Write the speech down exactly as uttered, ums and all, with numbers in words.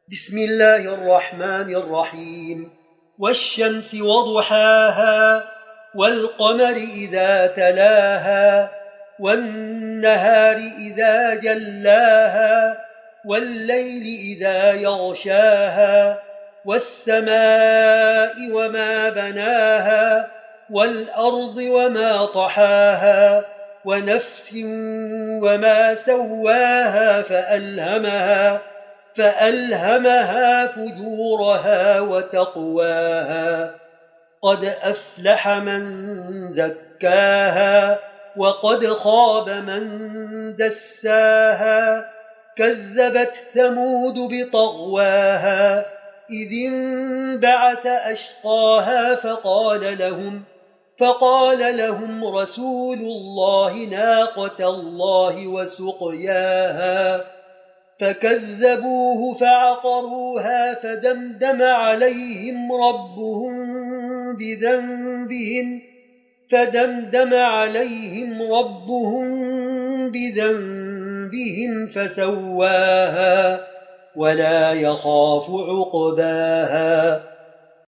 بسم الله الرحمن الرحيم والشمس وضحاها والقمر إذا تلاها والنهار إذا جلاها والليل إذا يغشاها والسماء وما بناها والأرض وما طحاها ونفس وما سواها فألهمها فألهمها فجورها وتقواها قد أفلح من زكاها وقد خاب من دساها كذبت ثمود بطغواها إذ انبعث أشقاها فقال لهم فقال لهم رسول الله ناقة الله وسقياها فكذبوه فعقروها فدمدم عليهم ربهم بذنبهم فدمدم عليهم ربهم بذنبهم فسواها ولا يخاف عقباها